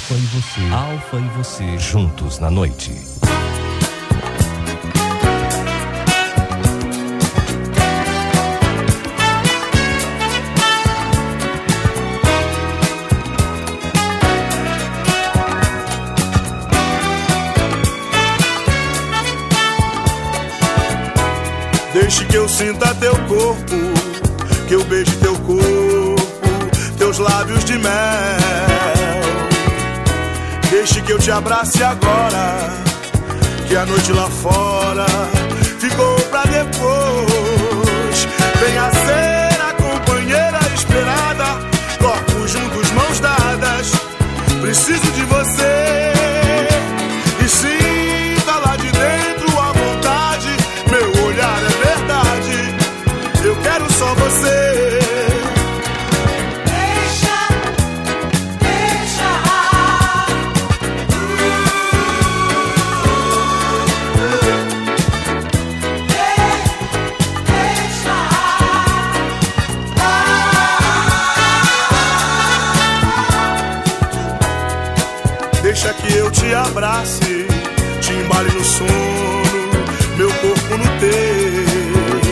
Alfa e você, juntos na noite. Deixe que eu sinta teu corpo, que eu beije teu corpo, teus lábios de mel. Deixe que eu te abrace agora, que a noite lá fora ficou pra depois. Venha ser a companheira esperada, corpos juntos, mãos dadas. Preciso de você e sinta lá de dentro a vontade. Meu olhar é verdade, eu quero só você. Deixa que eu te abrace, te embale no sono, meu corpo no teu.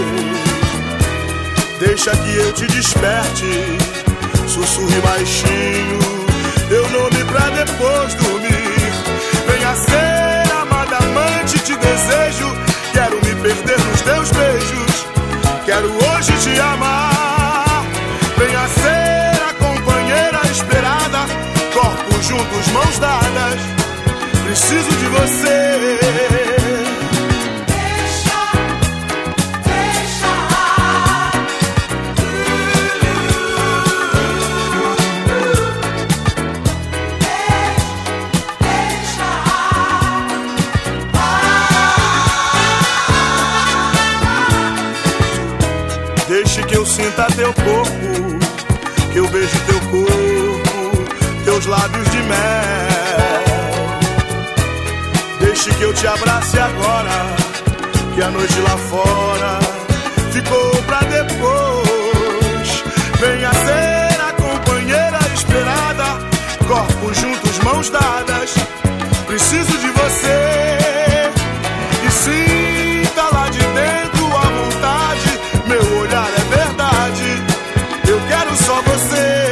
Deixa que eu te desperte, sussurre baixinho teu nome pra depois dormir. Venha ser amada amante, te desejo. Quero me perder nos teus beijos, quero hoje te amar. Venha ser a companheira esperada, corpos juntos, mãos dadas. Preciso de você. Deixe que eu sinta teu corpo, que eu beije teu corpo, teus lábios de mel. Deixe que eu te abrace agora, que a noite lá fora ficou pra depois. Venha ser a companheira esperada, corpos juntos, mãos dadas. Preciso de você e sinta lá de dentro a vontade. Meu olhar é verdade, eu quero só você.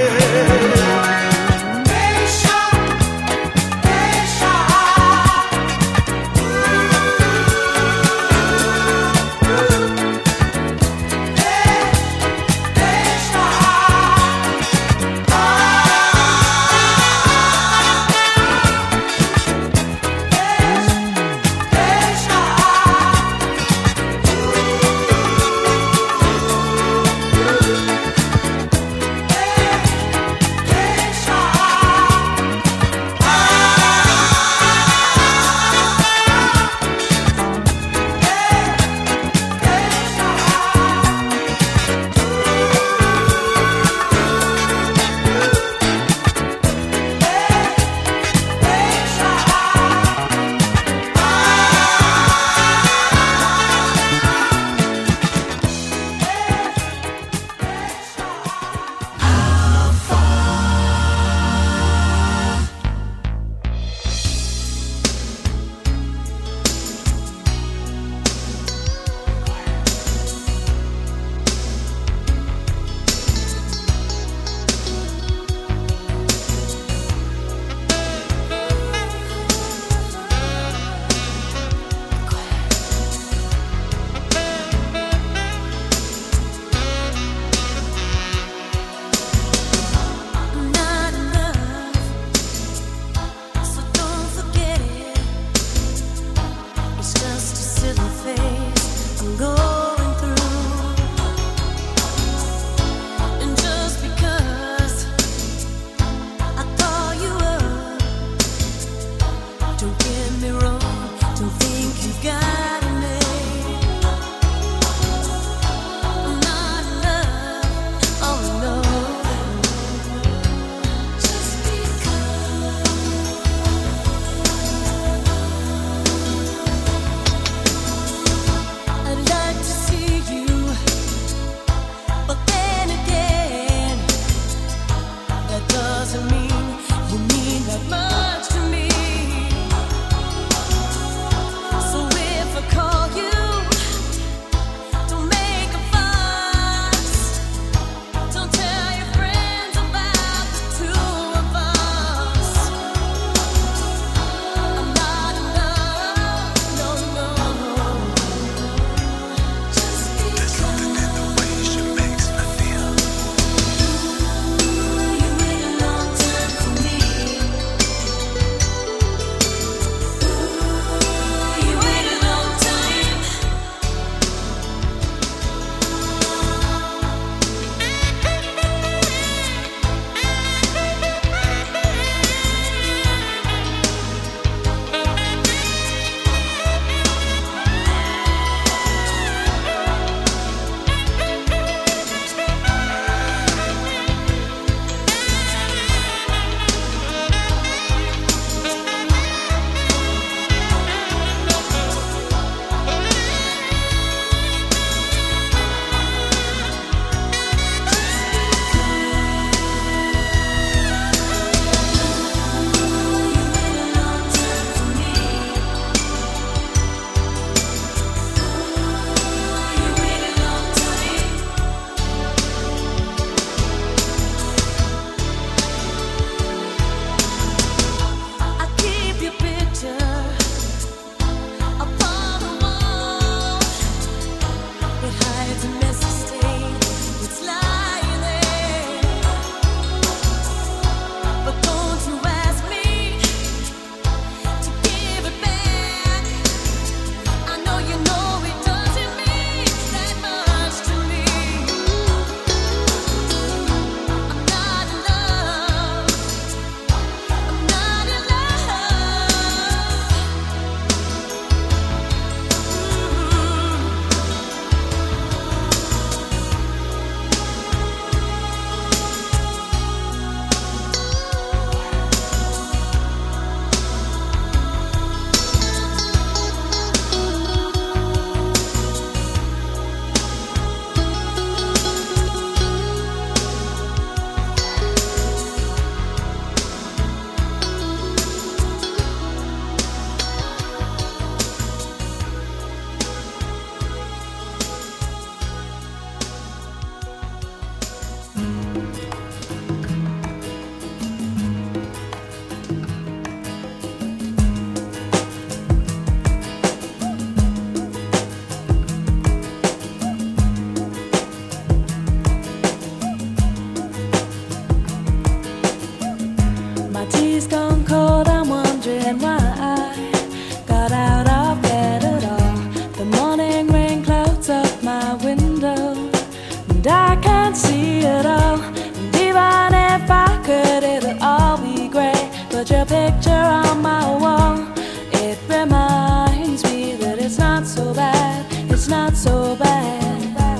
picture on my wall. It reminds me that it's not so bad, it's not so bad.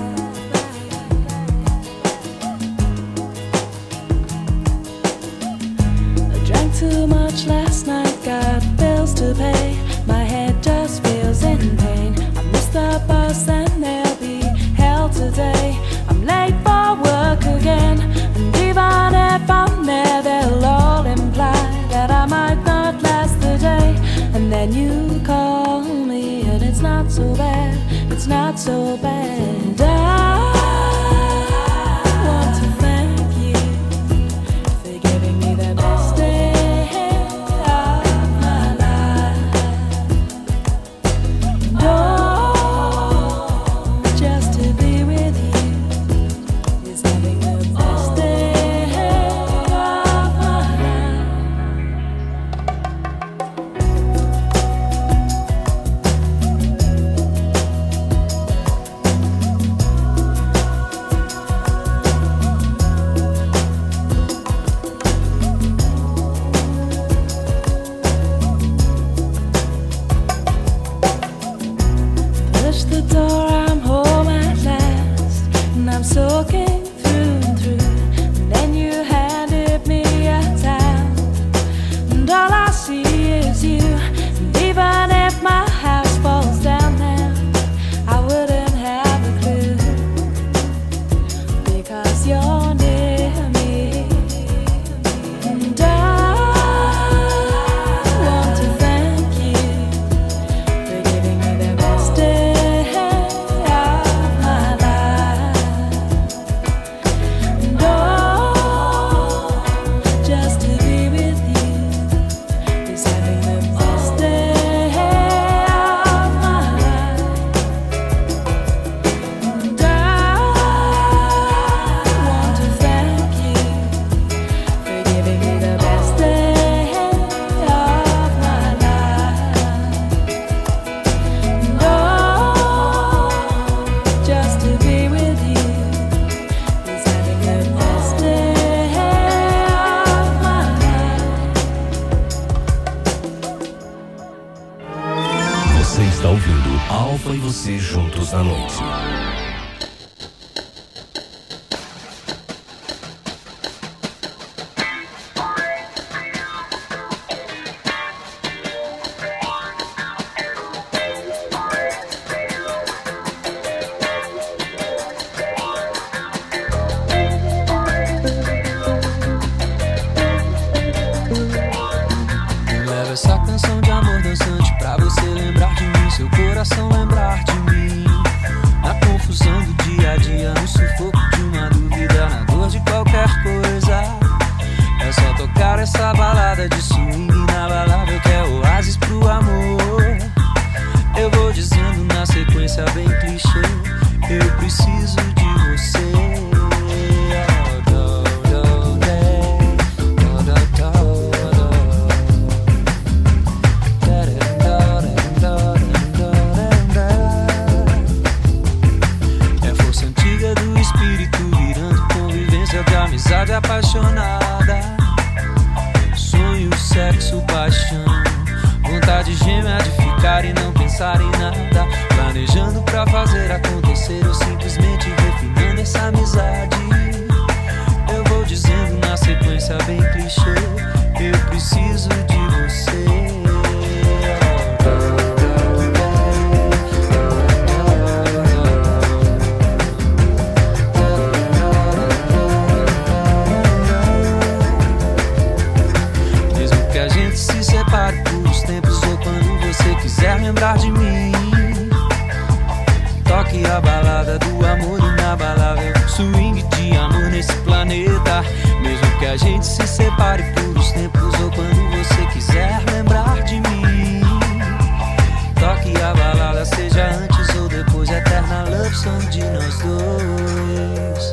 I drank too much last night, got bills to pay. My head just feels in pain. I missed the bus and there'll be hell today. I'm late for work again, and even if I'm there, they'll all imply that I might not last the day. And then you call me and it's not so bad, it's not so bad. I want to thank you for giving me the best day of my life. And oh, just to be with you is having the best day of my life. Push the door, I'm home at last, and I'm soaking through and through. And then you handed me a towel, and all I see is you. And even if my house falls down now, I wouldn't have a clue, because you're near me. And I want to thank you for giving me the best day of my life. And oh, just to be with you is having the best day of my life. And I want to thank you for giving me the best day of my life. And oh, just to be with you is having the best day of my life. Você está ouvindo Alfa e você juntos na noite. Leva essa canção de amor dançante pra você lembrar de mim, seu coração lembrar de mim. Na confusão do dia a dia, no sufoco de uma dúvida, na dor de qualquer coisa. É só tocar essa balada de swing inabalável que é oásis pro amor. Eu vou dizendo na sequência bem clichê, eu preciso de você. É força antiga do espírito virando convivência de amizade apaixonada. Sonho, sexo, paixão, vontade gêmea de ficar e não pensar em nada. Planejando pra fazer acontecer ou simplesmente refinando essa amizade. Eu vou dizendo na sequência bem clichê, eu preciso de você. Mesmo que a gente se separe por uns tempos ou quando você quiser lembrar de mim, toque a balada do amor inabalável, swing de amor nesse planeta. Mesmo que a gente se separe por uns tempos ou quando você quiser lembrar de mim, toque a balada, seja antes ou depois, eterna love song de nós dois.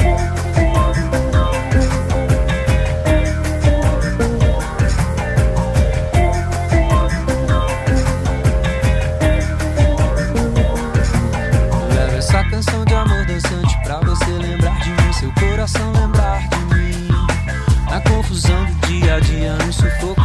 Leva essa canção de amor dançante pra você lembrar de mim, seu coração lembrar de mim. Na confusão do dia a dia, no sufoco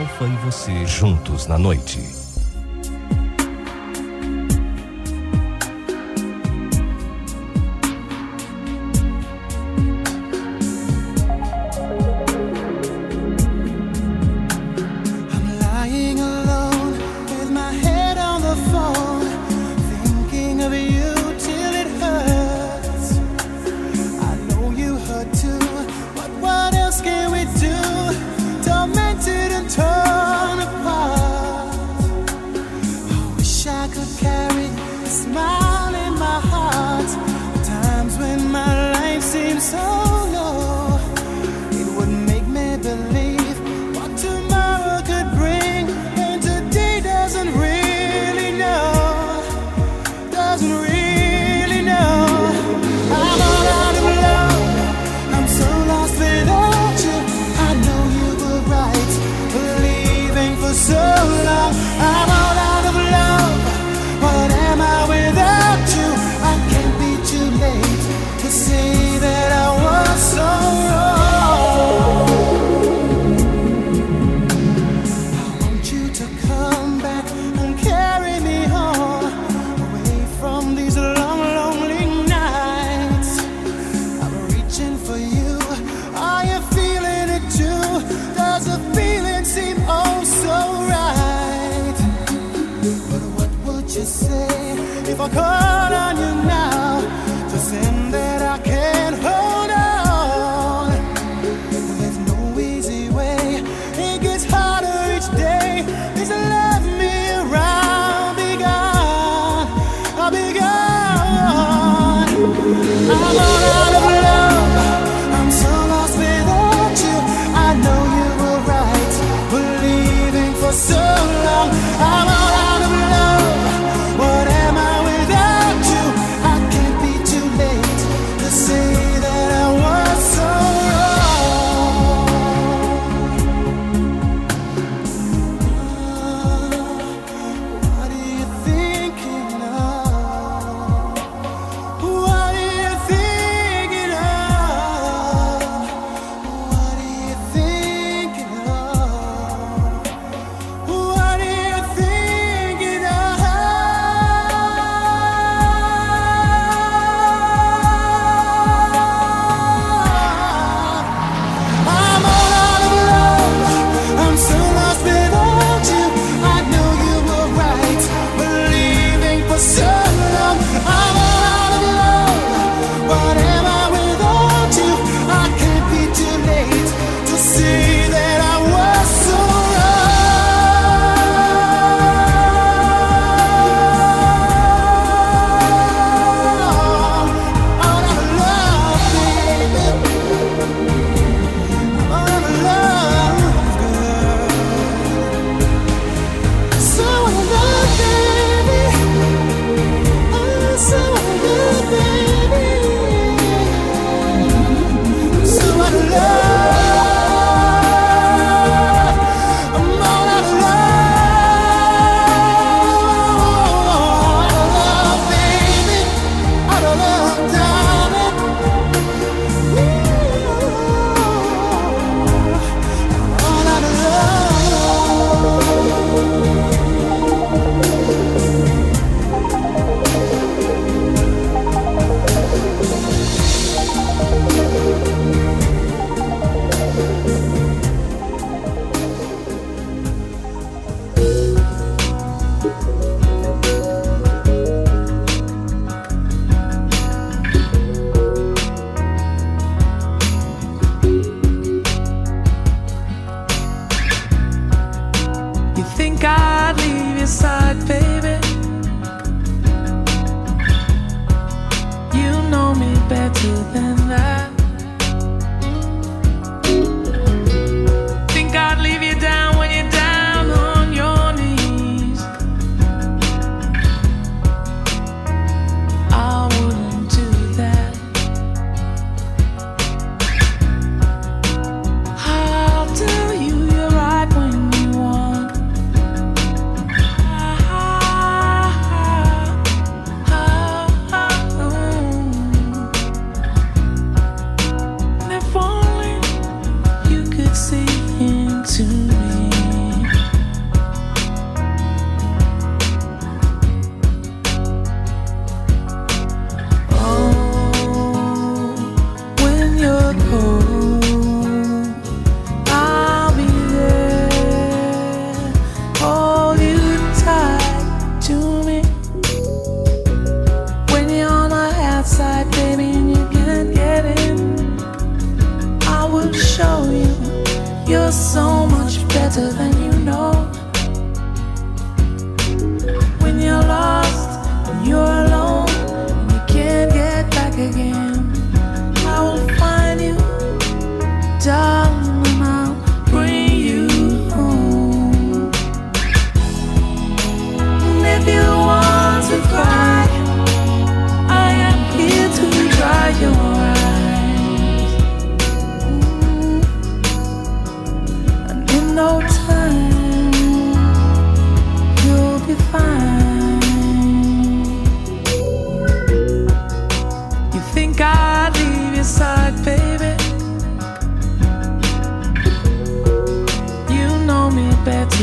Alfa e você juntos na noite.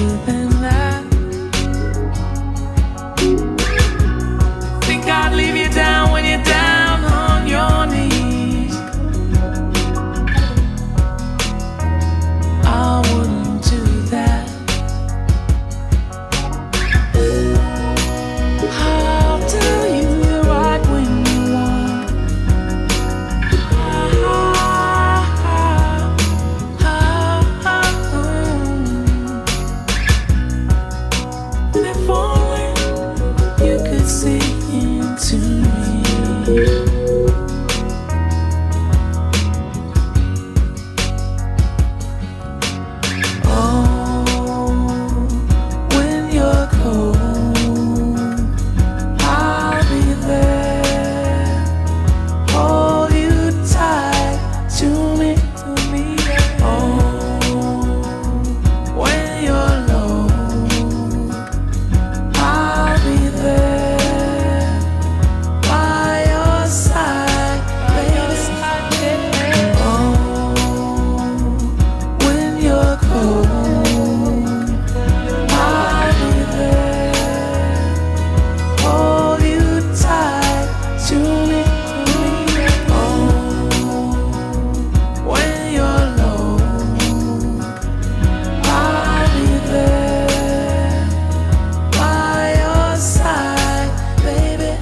than that. Think I'd leave you down when you're down on your knees. I wouldn't do that. I'll tell you you're right when you want. If only you could see into me. Oh, when you're cold, I'll be there. Hold you tight to me. Oh, when you're low, I'll be there by your side, baby. Oh, when you're cold, I'll be there. Hold you tight to me. Oh, when you're low, I'll be there by your side, baby.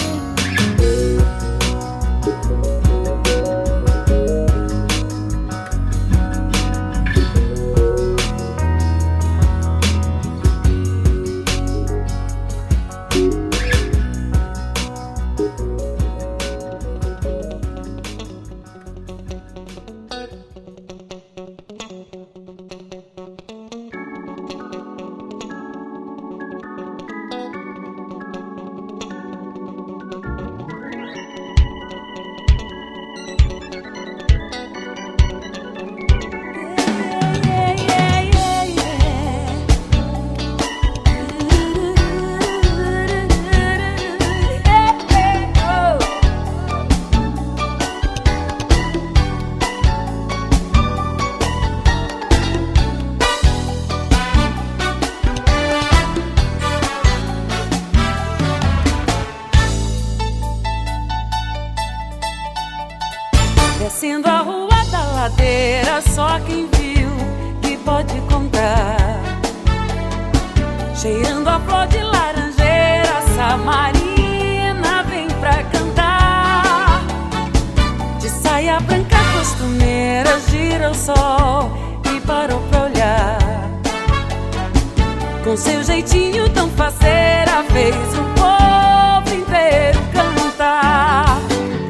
Descendo a rua da ladeira, só quem viu que pode contar. Cheirando a flor de laranjeira, Samarina vem pra cantar. De saia branca costumeira, gira o sol e parou pra olhar. Com seu jeitinho tão faceira, fez o povo inteiro cantar.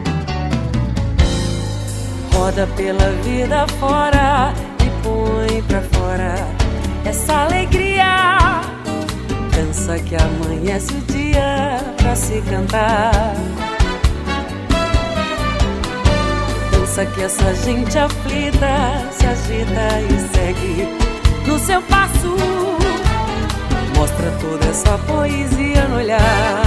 Roda pela vida fora e põe pra fora essa alegria. Dança que amanhece o dia pra se cantar. Dança que essa gente aflita se agita e segue no seu passo. Mostra toda essa poesia no olhar.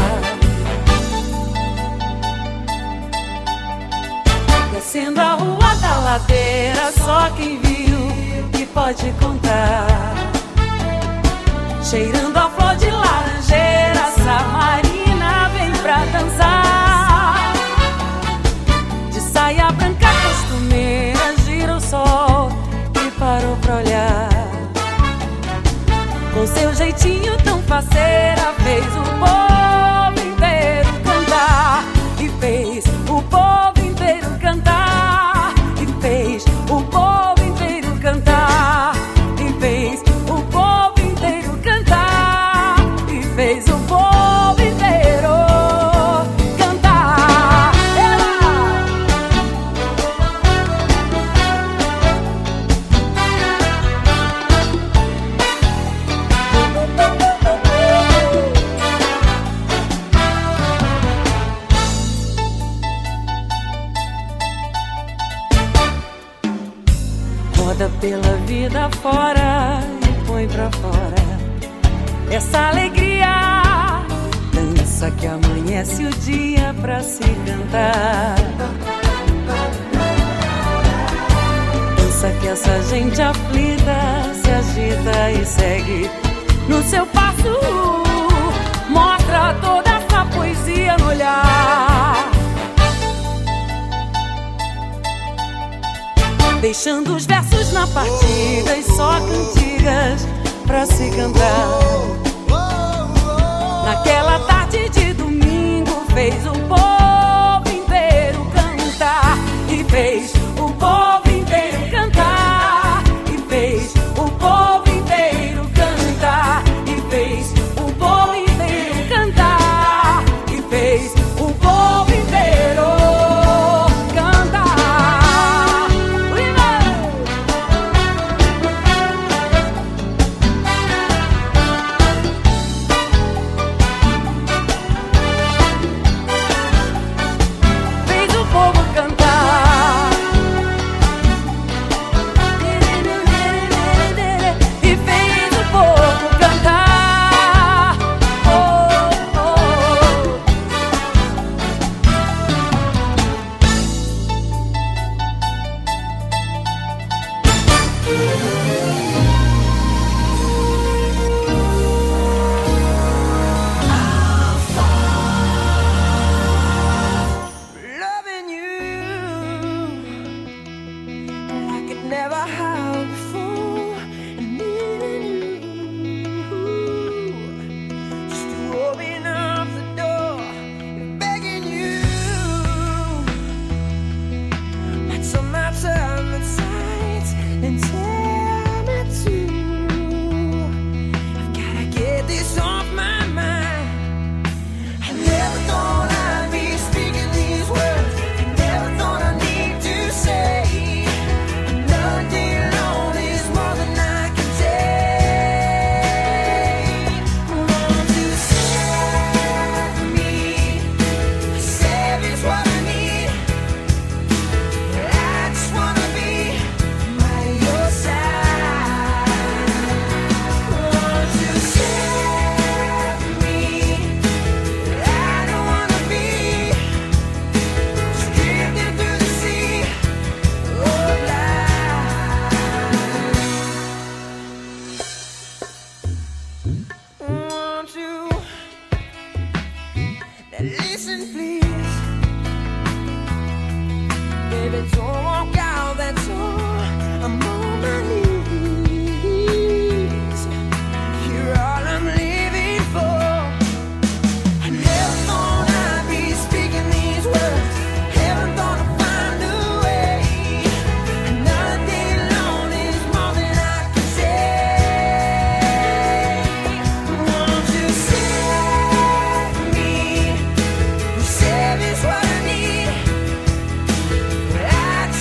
Descendo a rua da ladeira, só quem viu que pode contar. Cheirando a flor de laranjeira, Samarina vem pra dançar. De saia branca costumeira, gira o sol e parou pra olhar. Com seu jeitinho tão faceira, fez o povo inteiro cantar. E fez o povo inteiro cantar. E fez o povo inteiro cantar. E fez o povo inteiro cantar. E fez o povo inteiro cantar. Roda pela vida fora e põe pra fora essa alegria. Dança que amanhece o dia pra se cantar. Força que essa gente aflita se agita e segue no seu passo. Mostra toda essa poesia no olhar, deixando os versos na partida e só cantigas pra se cantar. Naquela tarde de domingo fez o povo inteiro cantar e fez o povo inteiro cantar e fez o povo inteiro cantar e fez o povo inteiro cantar e fez o povo inteiro cantar. Fez o povo cantar e fez o povo cantar. Oh, oh. Loving you like it never had before, and needing you just to open up the door, and begging you might somehow turn the tides and tell me to. I've gotta get this off my mind. I never thought I'd be speaking these words. I never thought I'd need to say another day alone is more than I can take. Want to save me, save is what I need. I just wanna be by your side. Want to save me. I don't wanna be just drifting through the sea of life. Want you? Now listen, please, baby, don't walk out that door. I'm on my knees. You're all I'm living for. I never thought I'd be speaking these words. Never thought I'd find a way. Another day alone is more than I can take. Want to save me? Save is what I need. I just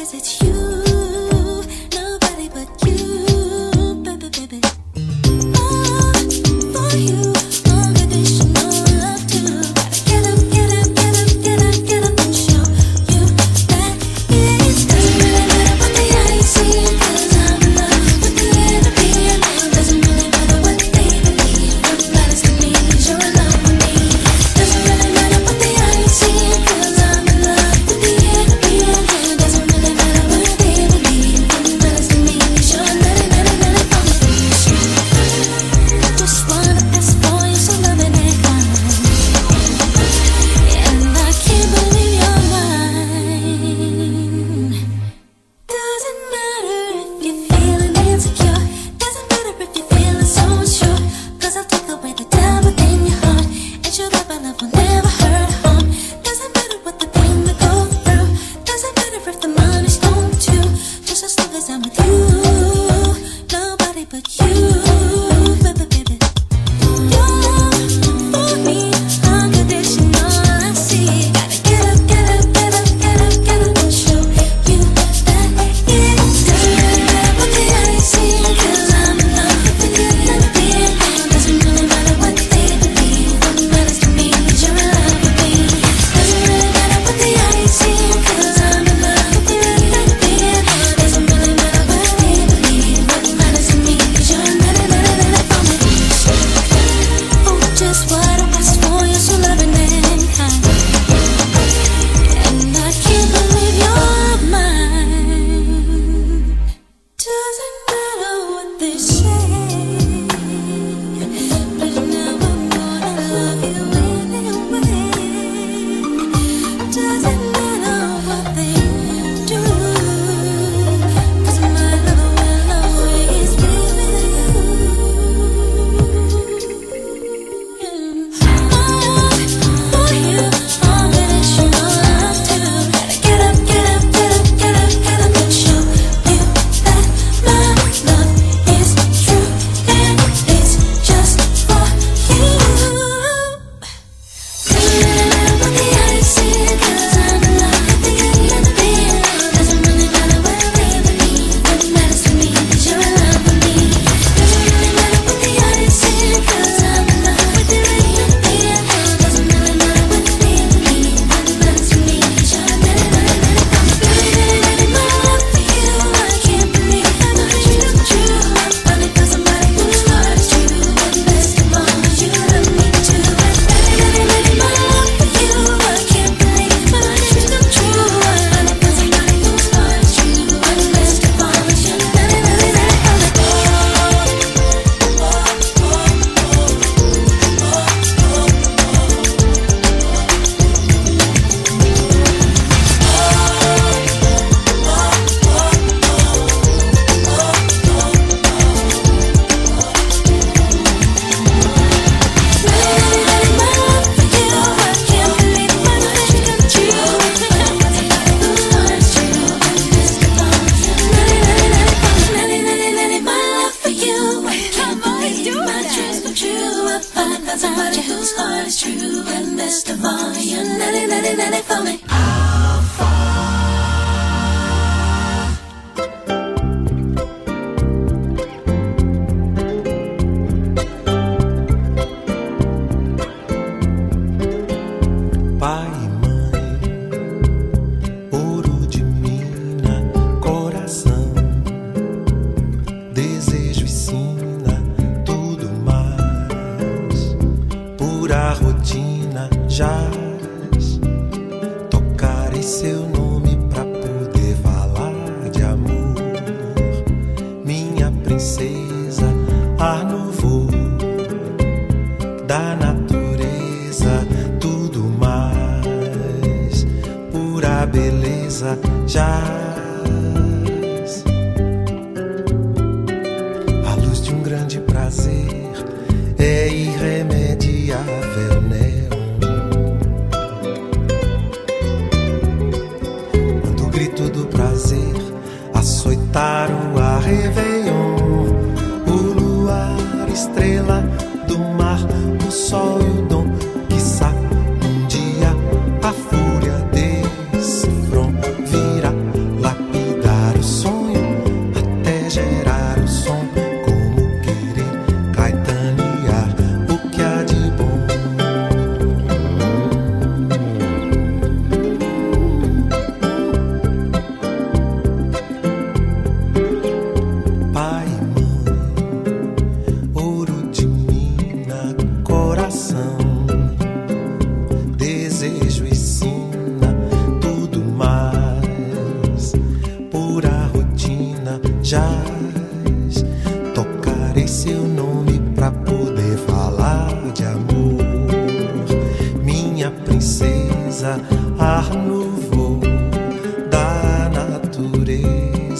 Quiçá um dia a fúria desse front virá lapis.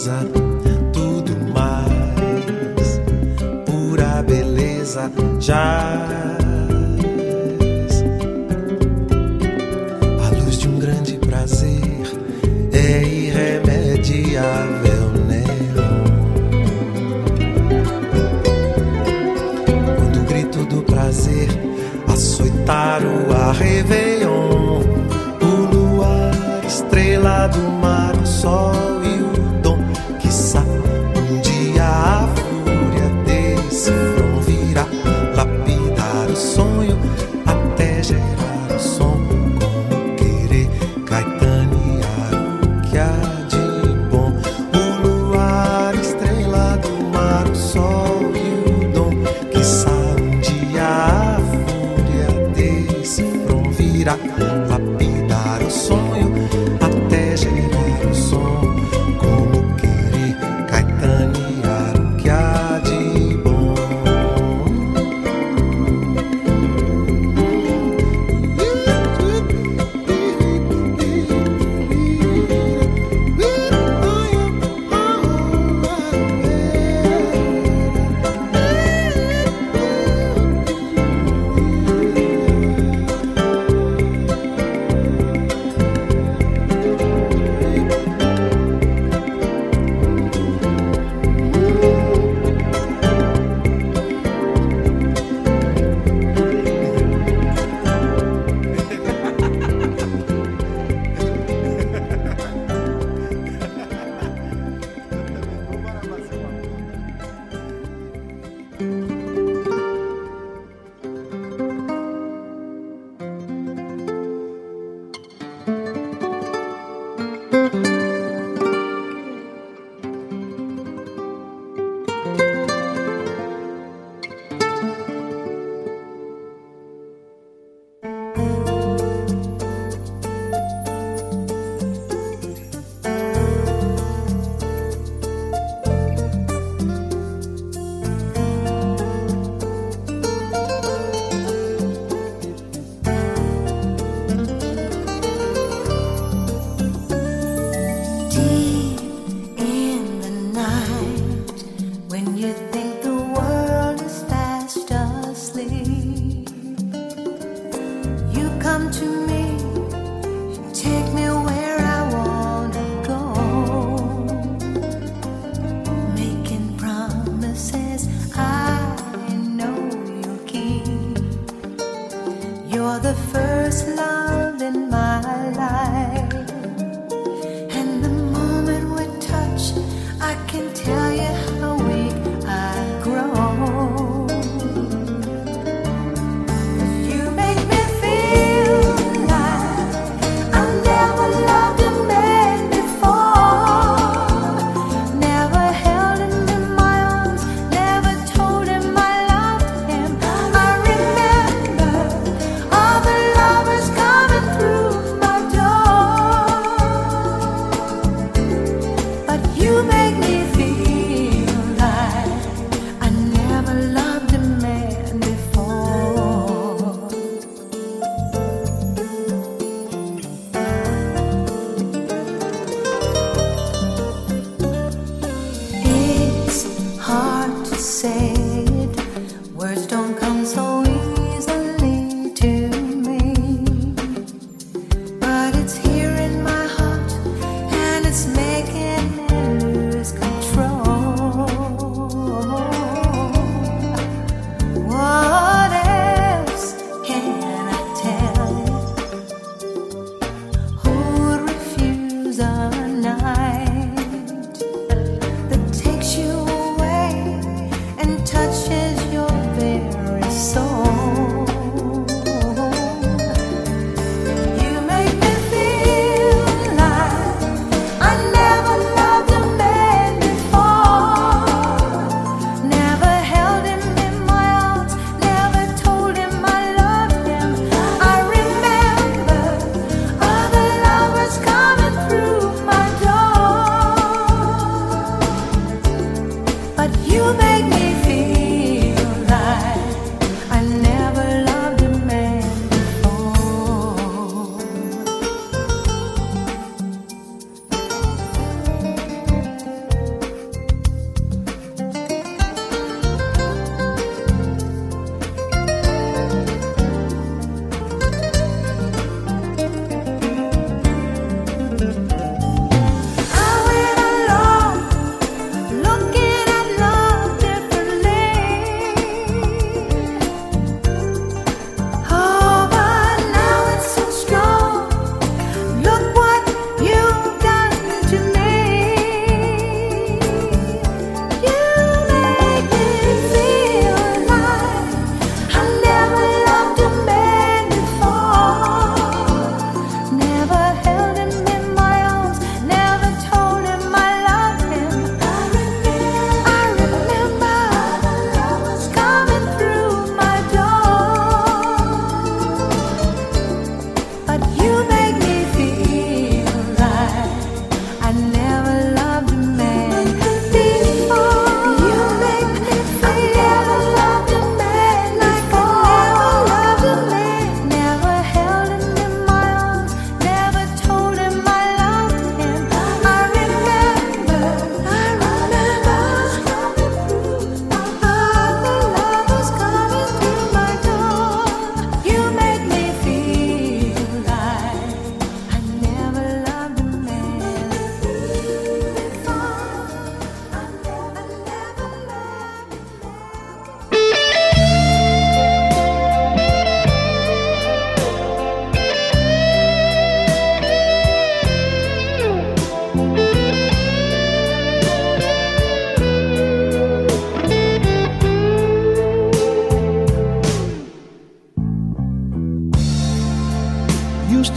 natureza, tudo mais, pura beleza, jaz. A luz de um grande prazer é irremediável, neon. Quando o grito do prazer açoitar o ar, Réveillon, o luar, estrela do mar, o sol e o dom, quiçá um dia a fúria desse front virá lapidar o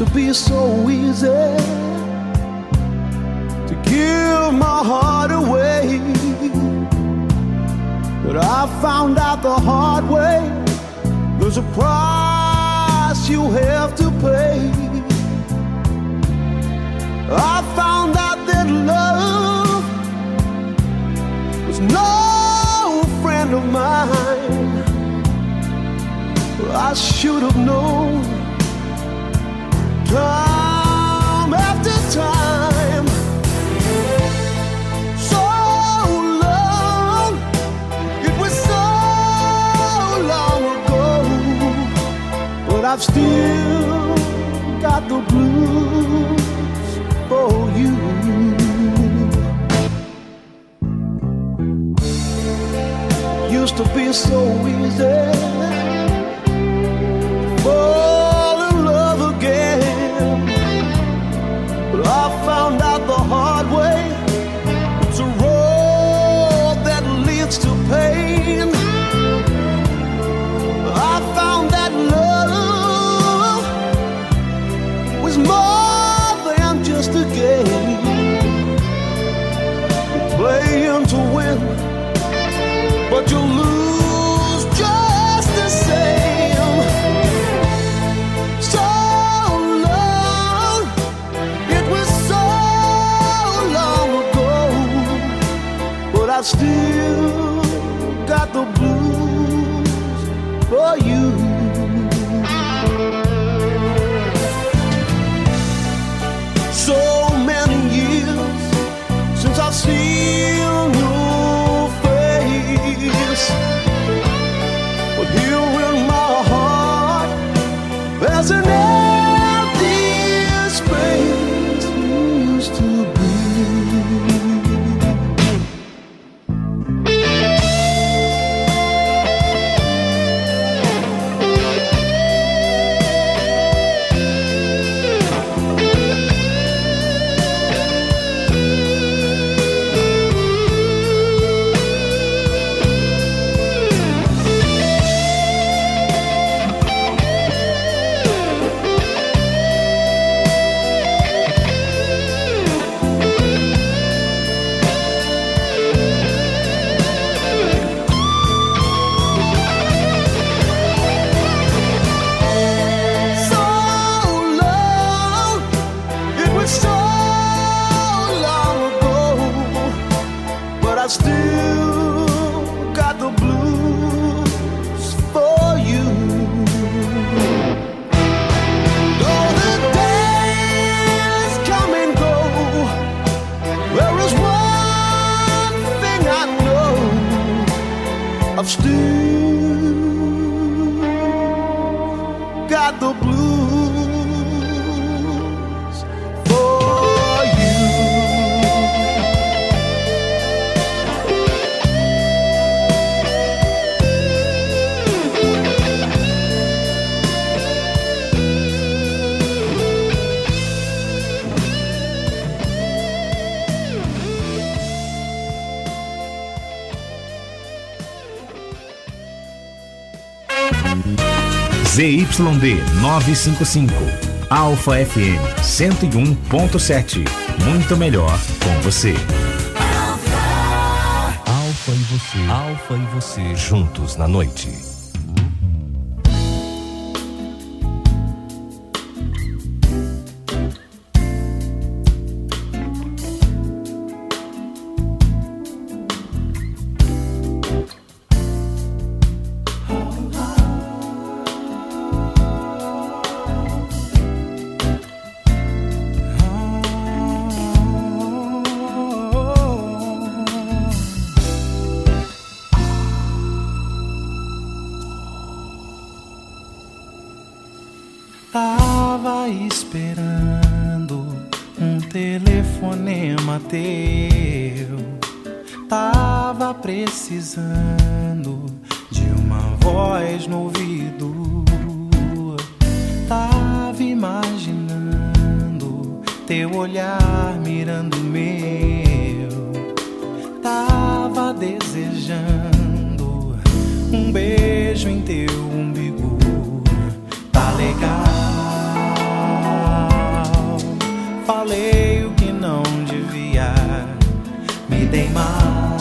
be so easy to give my heart away, but I found out the hard way. There's a price you have to pay. I found out that love was no friend of mine. I should have known time after time. So long, it was so long ago, but I've still got the blues for you. Used to be so easy fall in love again, but I found out the hard way. It's a road that leads to pain. I found that love was more than just a game. You play him to win, but you lose just the same. So long, it was so long ago, but I've still got the blues for you. So many years since I've seen your face, but here in my heart there's an empty space used to be. I've still got the blues for you. ZYD 955, Alfa FM 101.7. Muito melhor com você. Alfa e você. Alfa e você. Juntos na noite. Tava esperando um telefonema teu. Tava precisando de uma voz no ouvido. Tava imaginando teu olhar mirando o meu. Tava desejando um beijo em teu umbigo. Tá legal. dei mal.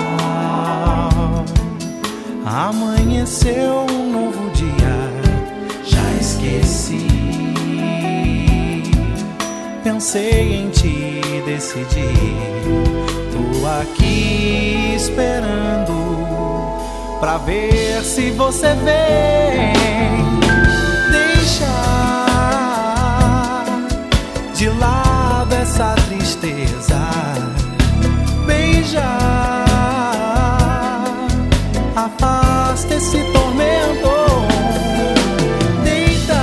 Amanheceu um novo dia, já esqueci. Pensei em ti, decidi. Tô aqui esperando pra ver se você vem. Deixa de lado essa tristeza, beija, afasta esse tormento. Deita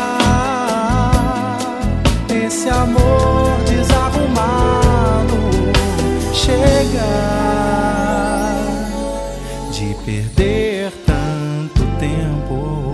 esse amor desarrumado. Chega de perder tanto tempo.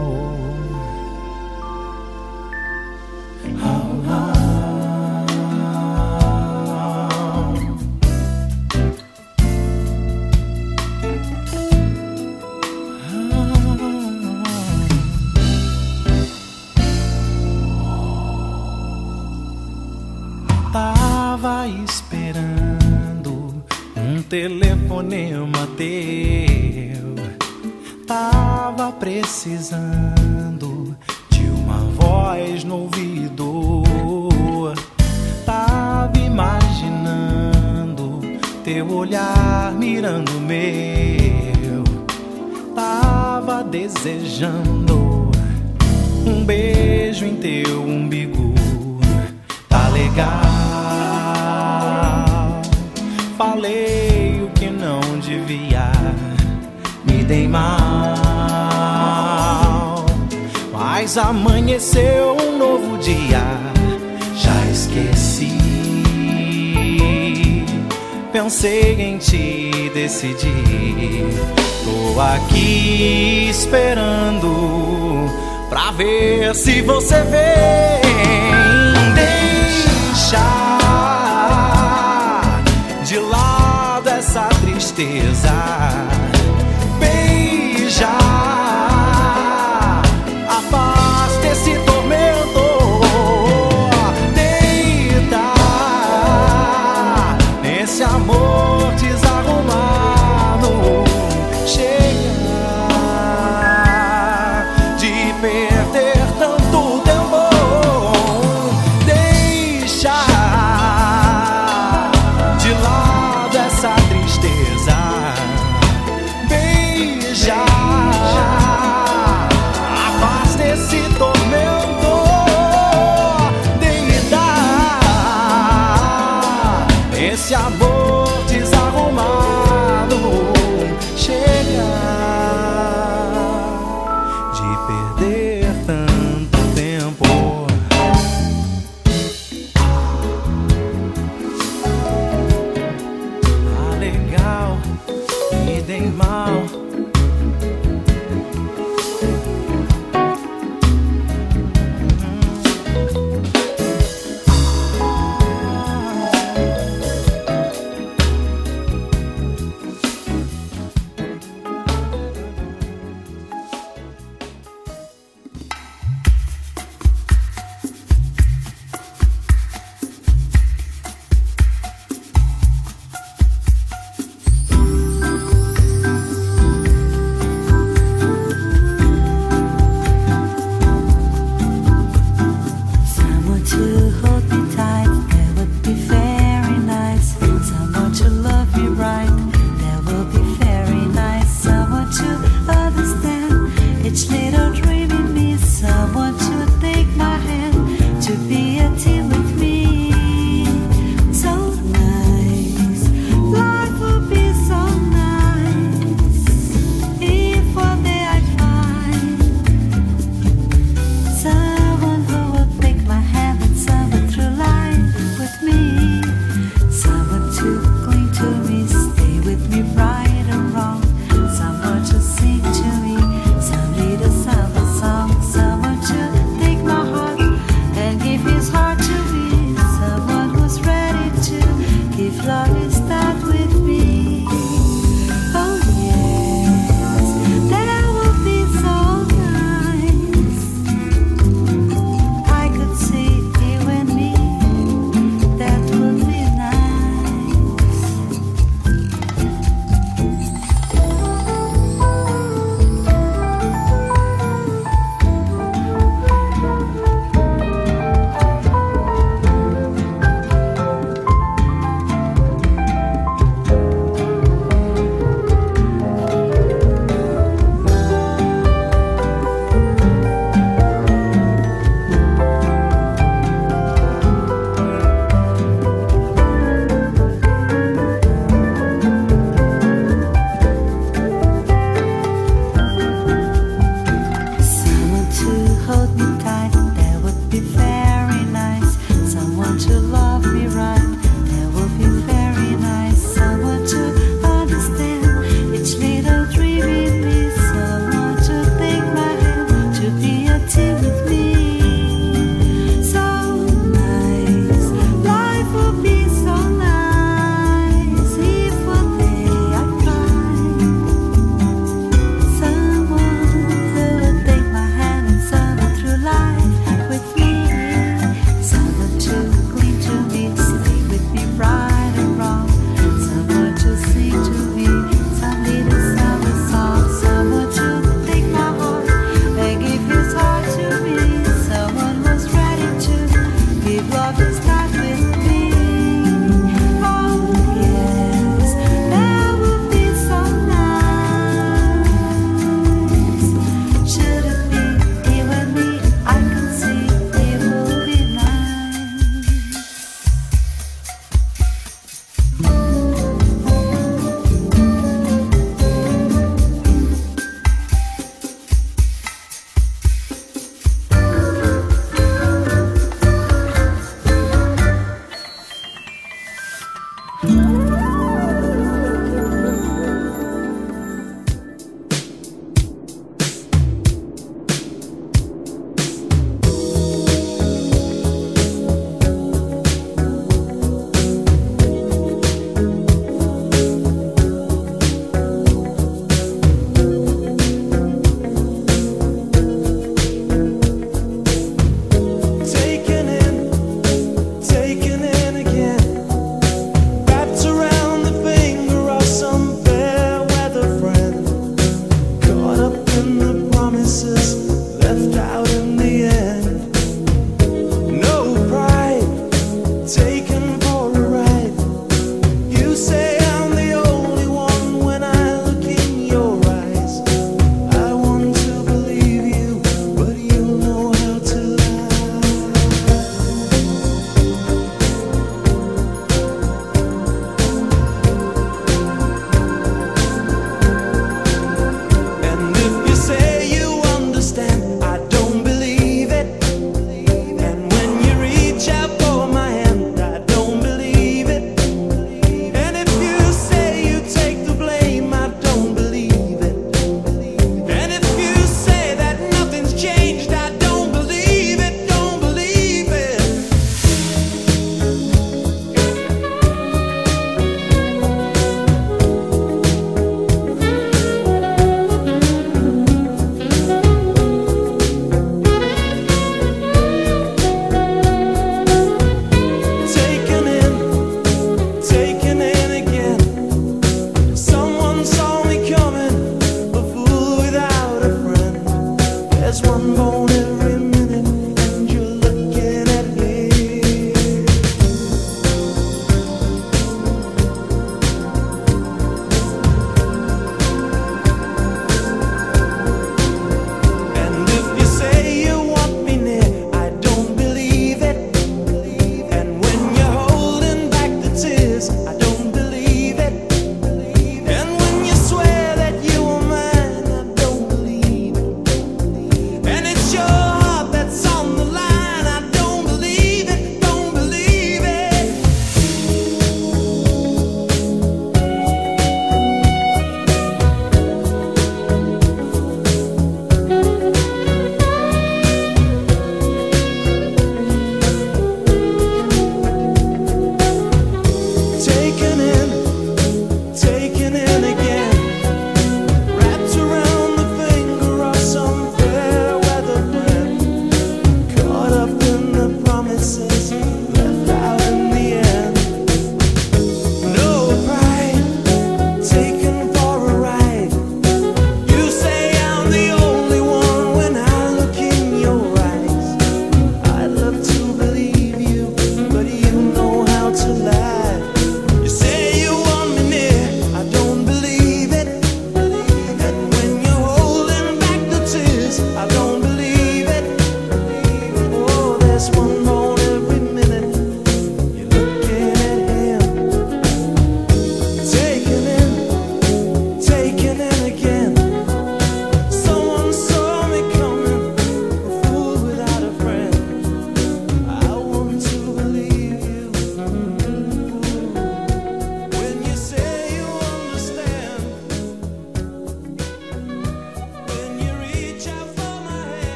Tava esperando um telefonema teu. Tava precisando de uma voz no ouvido. Tava imaginando teu olhar mirando o meu. Tava desejando um beijo em teu umbigo. Tá legal, falei o que não devia, me dei mal. Mas amanheceu um novo dia, já esqueci. Pensei em ti, decidi. Tô aqui esperando pra ver se você vem. Deixa de lado essa tristeza, beija, afasta esse tormento. Deita esse amor desarrumado. Chega de perder tanto tempo. Deixa de lado essa tristeza, beija, afasta esse tormento. Deita esse amor desarrumado. Chega de perder tanto tempo. Tá legal, me dei mal.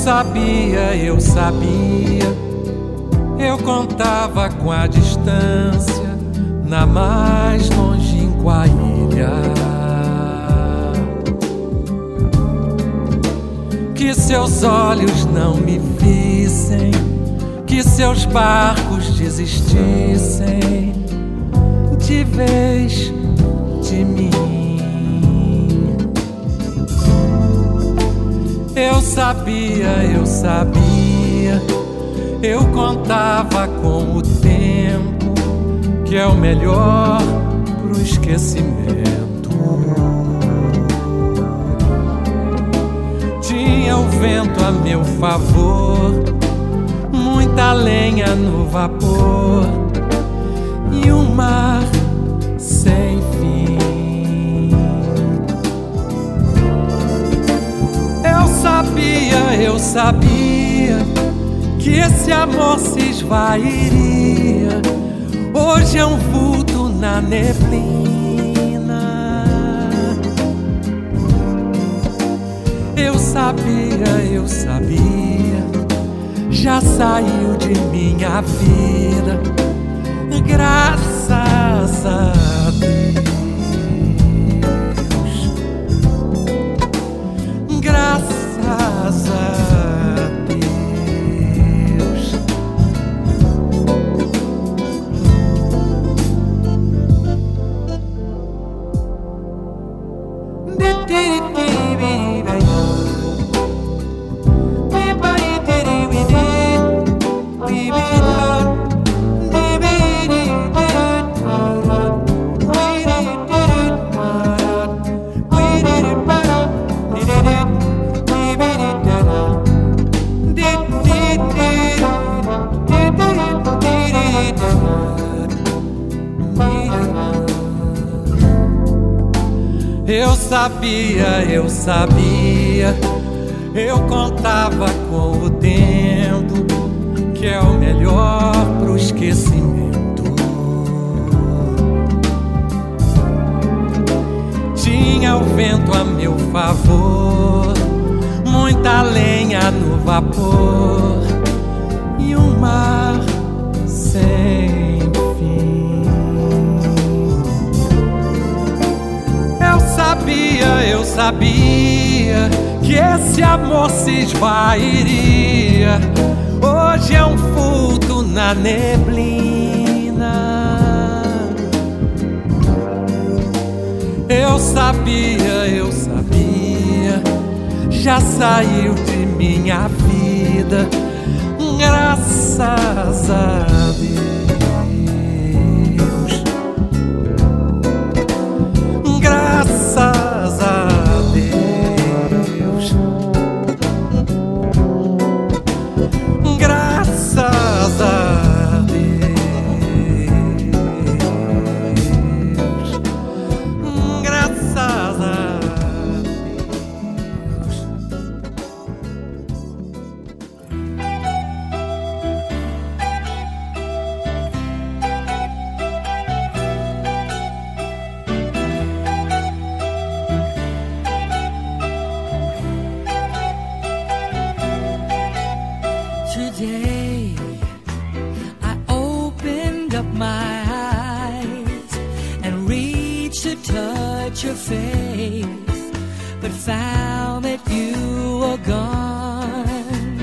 Eu sabia, eu contava com a distância na mais longínqua ilha. Que seus olhos não me vissem, que seus barcos desistissem de vez de mim. Eu sabia, eu contava com o tempo, que é o melhor pro esquecimento. Tinha o vento a meu favor, muita lenha no vapor e um mar sem fim. Eu sabia que esse amor se esvairia. Hoje é um vulto na neblina. Eu sabia, já saiu de minha vida, graças a Deus. Graças a Eu sabia, eu contava com o tempo, que é o melhor pro esquecimento. Tinha o vento a meu favor, muita lenha no vapor e um mar sem fim. Eu sabia que esse amor se esvairia. Hoje é um vulto na neblina. Eu sabia, já saiu de minha vida, graças a Deus. Graças a Deus, graças a Deus, graças a Today I opened up my eyes and reached to touch your face, but found that you were gone.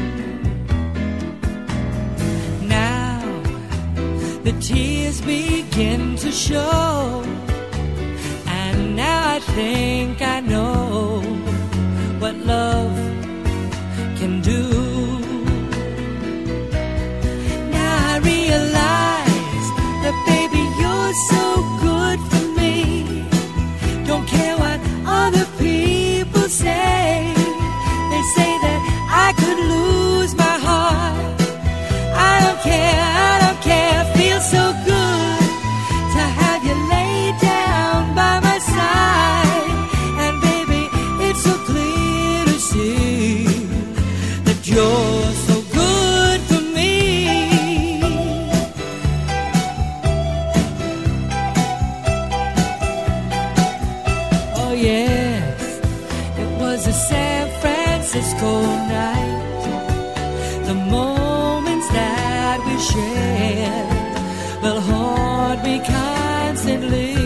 Now the tears begin to show, and now I think I know what love can do. I realize that, baby, you're so good for me. Don't care what other people say. They say that I could lose my heart. I don't care, feels so good to have you lay down by my side. And baby, shed will haunt me constantly.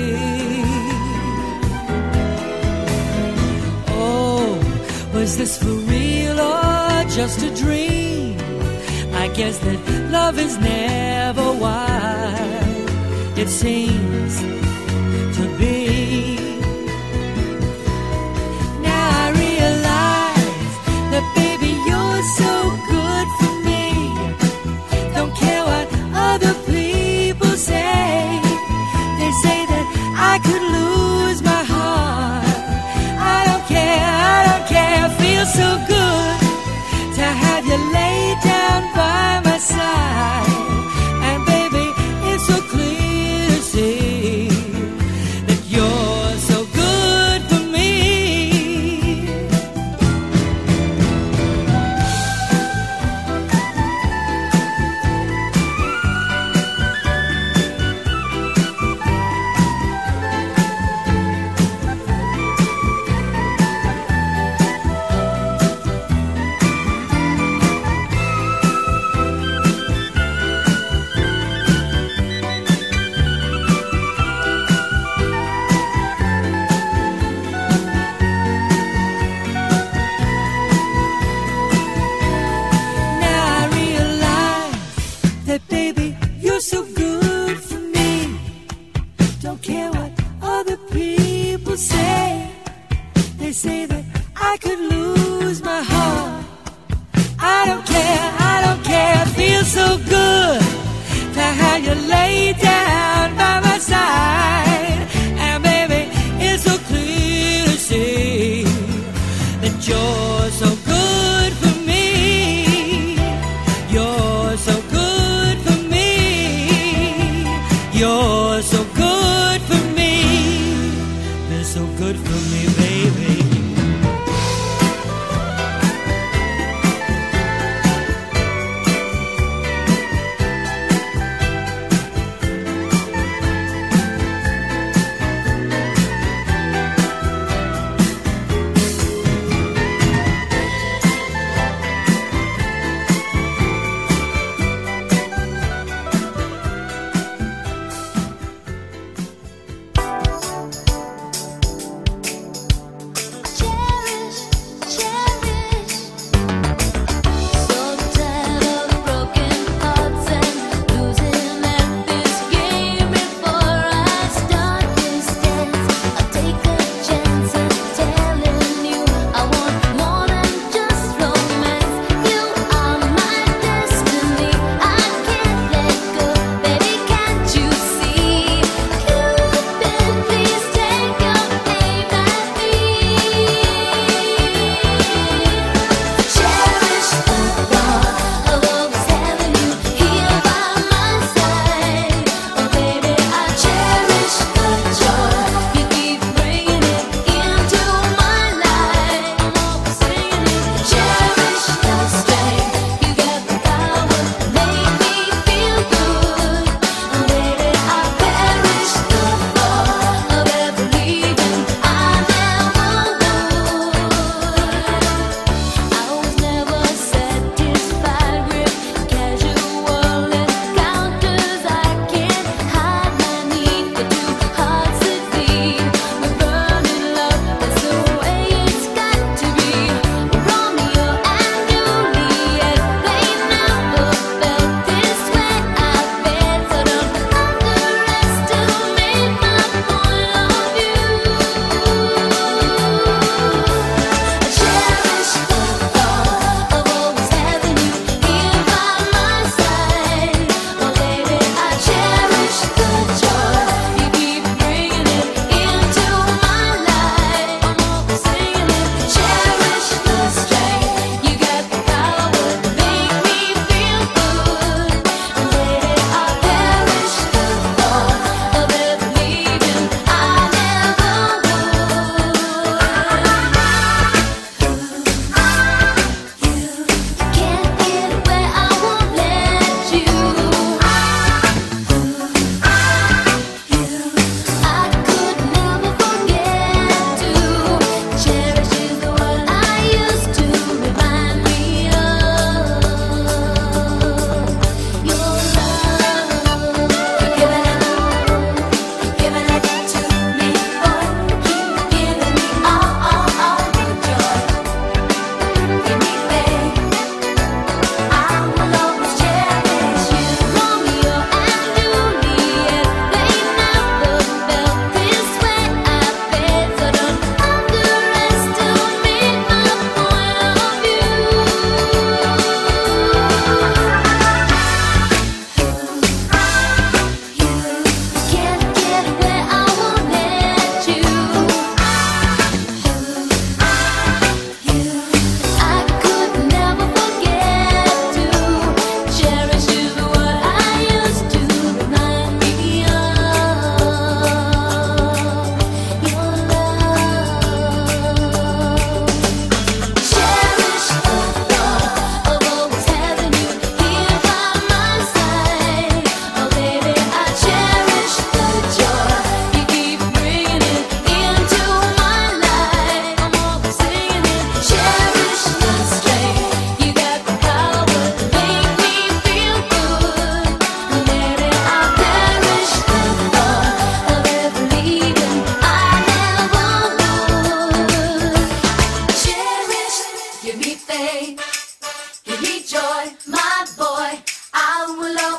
Oh, was this for real or just a dream? I guess that love is never wild, it seems to be. Now I realize that baby you're so good for me. Don't care what other people say. They say that I could lose my heart. I don't care, feels so good to have you lay down by my side. And baby, it's so clear to see that you're so good for me.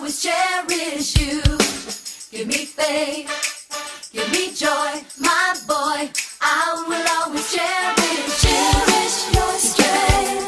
always cherish you. Give me faith, give me joy, my boy. I will always cherish your strength.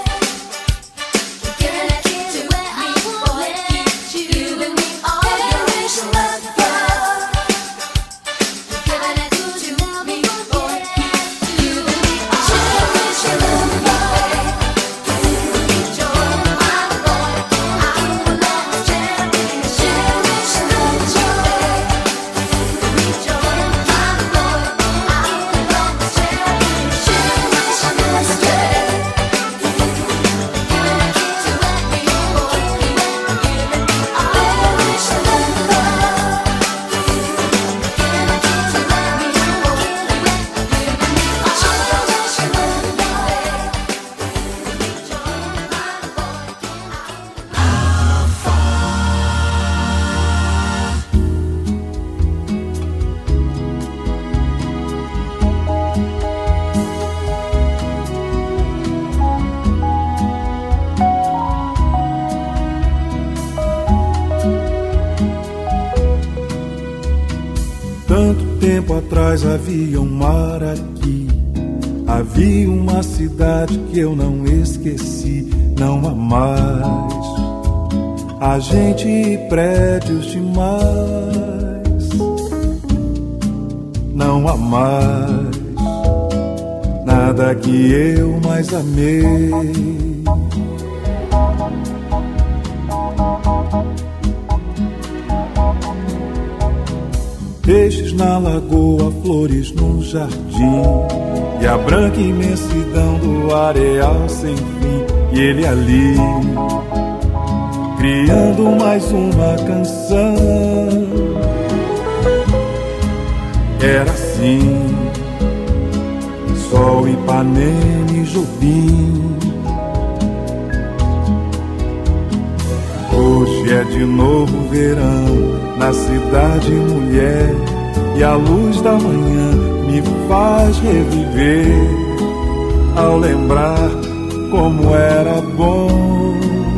Tempo atrás havia um mar aqui, havia uma cidade que eu não esqueci. Não há mais a gente e prédios demais. Não há mais nada que eu mais amei. Peixes na lagoa, flores no jardim, e a branca imensidão do areal sem fim. E ele ali, criando mais uma canção. Era assim, Sol, Ipanema e Jobim. Hoje é de novo verão na cidade, mulher, e a luz da manhã me faz reviver ao lembrar como era bom.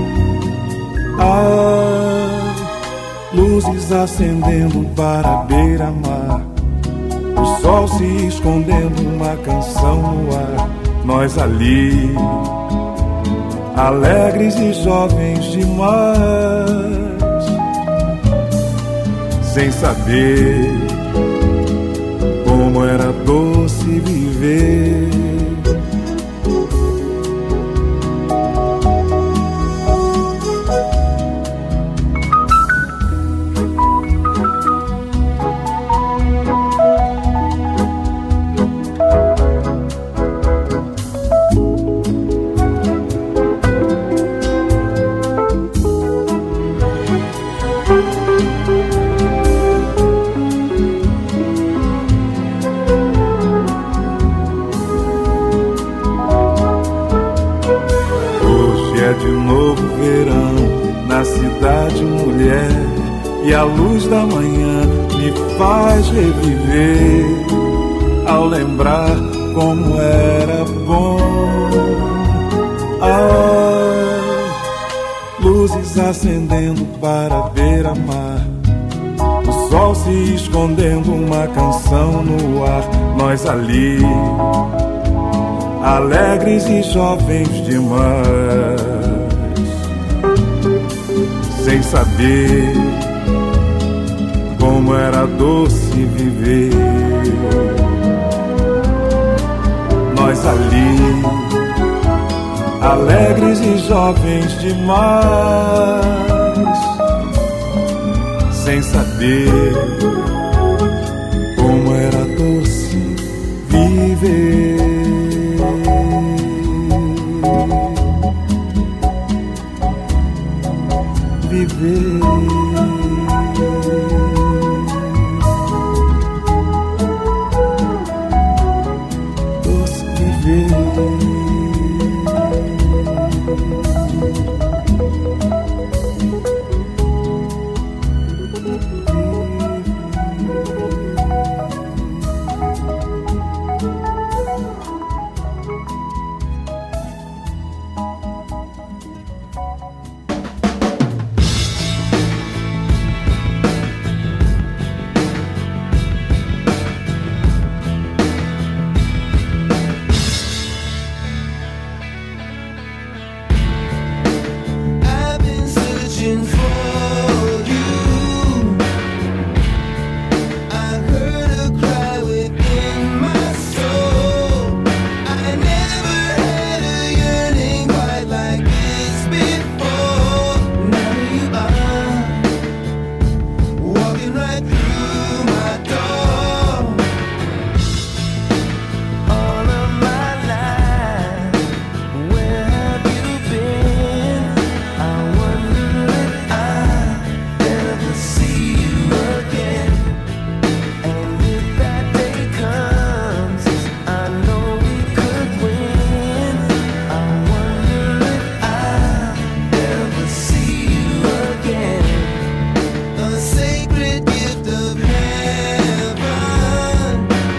Ah, luzes acendendo para a beira-mar, o sol se escondendo, uma canção no ar. Nós ali, alegres e jovens demais, sem saber como era doce viver. De novo verão na cidade, mulher, e a luz da manhã me faz reviver ao lembrar como era bom. Ah, luzes acendendo para a beira-mar, o sol se escondendo, uma canção no ar. Nós ali, alegres e jovens demais, sem saber como era doce viver. Nós ali, alegres e jovens demais, sem saber como era doce viver. Viver, doce viver. right through my door. All of my life, where have you been? I wonder if I'll ever see you again. And if that day comes, I know we could win. I wonder if I'll ever see you again. A sacred gift of heaven,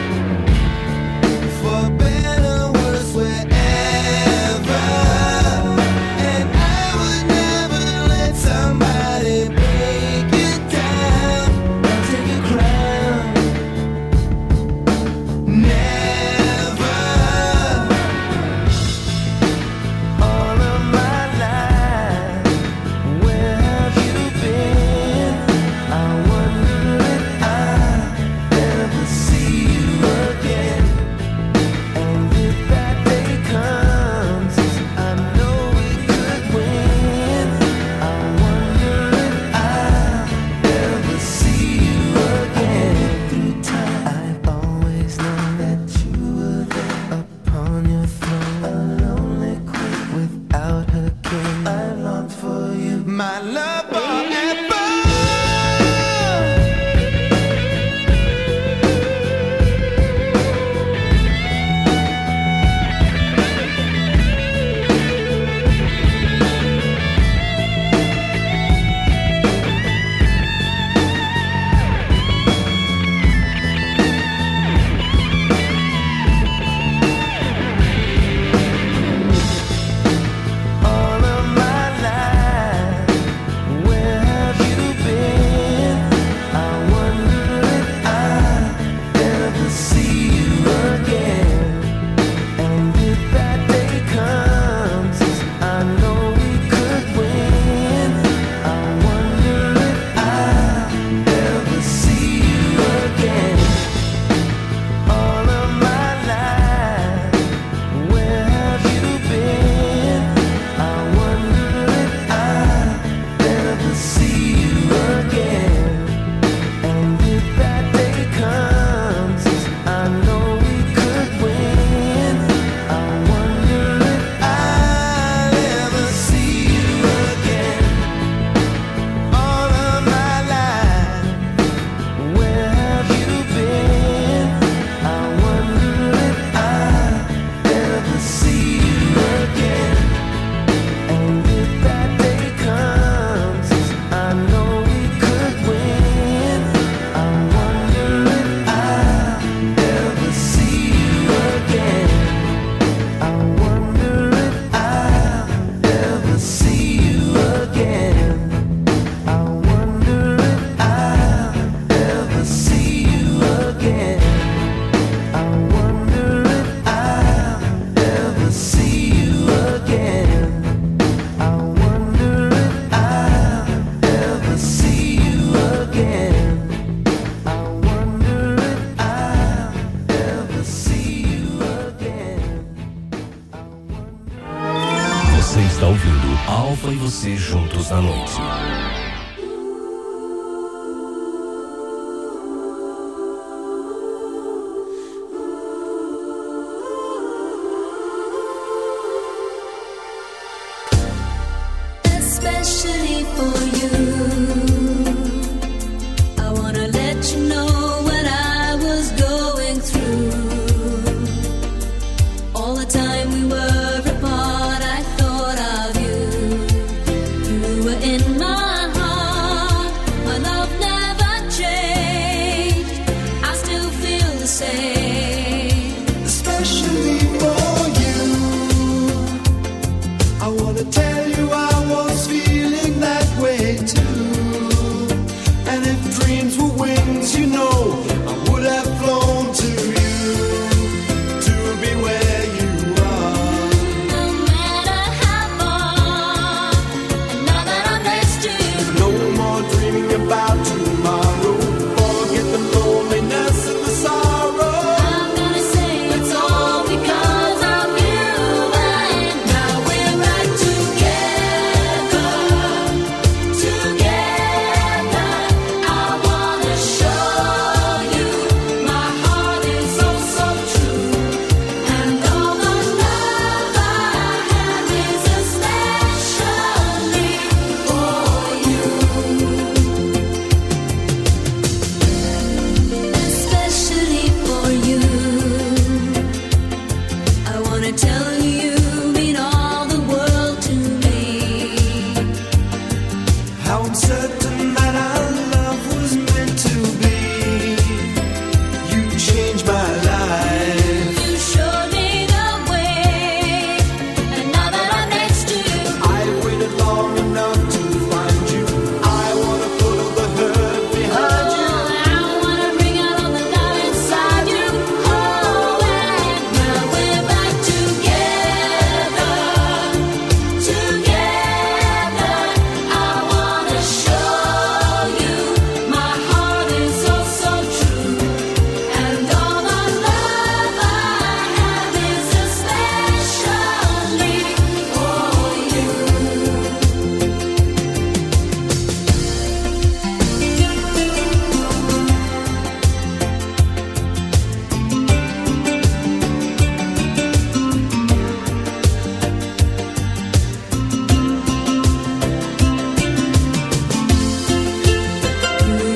for better or worse, wherever. And I would never let somebody break you down and take your crown. Never. All of my life, where have you been? I wonder if I'll ever see you again. And if that day comes, I know we could win. I wonder if I'll ever see you again. Through time, I've always known that you were there upon your throne, a lonely queen without her king. I long for you, my love forever. All of my life, where have you been? I wonder if I'll ever see you again. And if that day comes, I know we could win. I wonder if I'll ever see you again. All of my life, where have you been? I wonder if I'll ever see you again. And if that day comes, I know we could win. I wonder if I'll ever see you again. All of my life, where have you been? I wonder if I'll ever see you again. And if that day comes, I know we could win. I wonder if I'll ever see you again. I wonder if I'll ever see you again. I wonder if I'll ever see you again. I wonder if I'll ever see you again. I wonder if I'll ever see you again. I wonder if I'll ever see you again. Você está ouvindo Alfa e você juntos na noite. Especially for you, I wanna let you know what I was going through. All the time we were apart, I thought of you. You were in my heart, my love never changed. I still feel the same. Especially for you, I wanna tell you I was feeling that way too. And if dreams were wings, you know, I would have flown to you to be where you are. No matter how far, and now that I'm next to you, No more dreaming about tomorrow. Forget the loneliness and the sorrow. I'm gonna say it's all because of you. And now we're back together, together. I wanna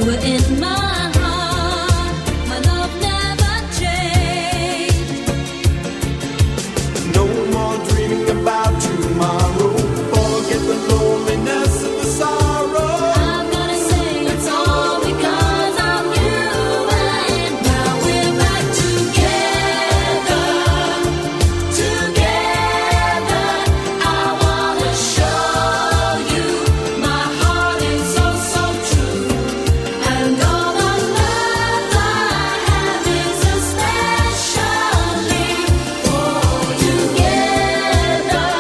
were in my heart. My love never changed. No more dreaming about tomorrow. Forget the loneliness and the sorrow. I'm gonna say it's all because of you, and now we're back together. Together, I wanna show you my heart is so, so true. And all the love I have is especially for you. Together,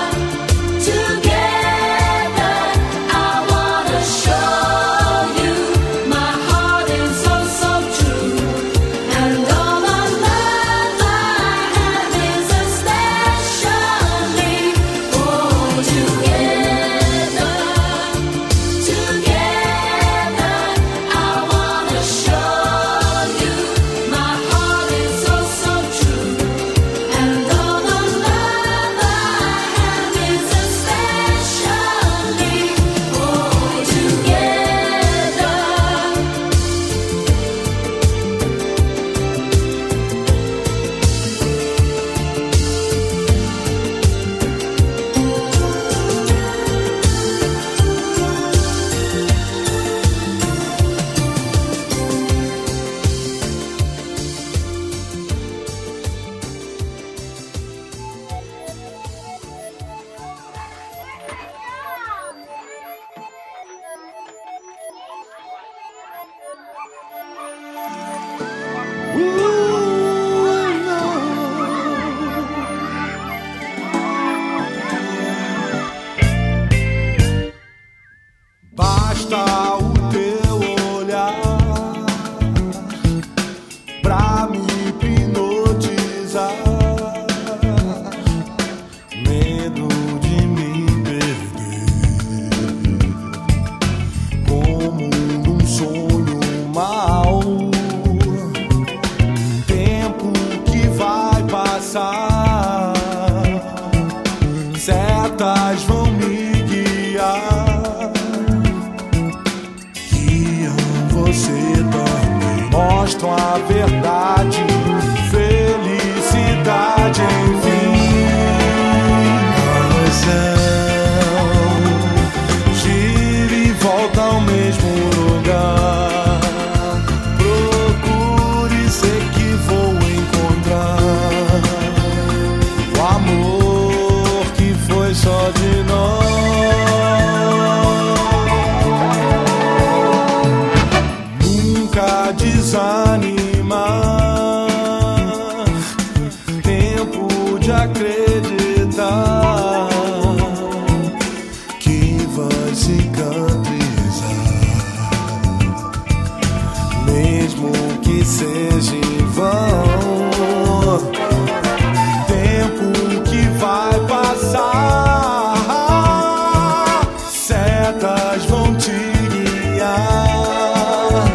together, I wanna show you my heart is so, so true. And all the love I have is especially for you. Together, together, I wanna show you my heart is so, so true. And all the love I have is especially for together. Basta o teu olhar pra me hipnotizar. Medo de me perder, como num sonho mau. Tempo que vai passar, setas vão me guiar. Guiam você também, mostram a verdade, felicidade, enfim. Razão gira e volta ao mesmo lugar. Procure, sei que vou encontrar o amor que foi só de nós. Nunca desanimar, tempo de acreditar que vai cicatrizar, mesmo que seja em vão. Tempo que vai passar, setas vão te guiar.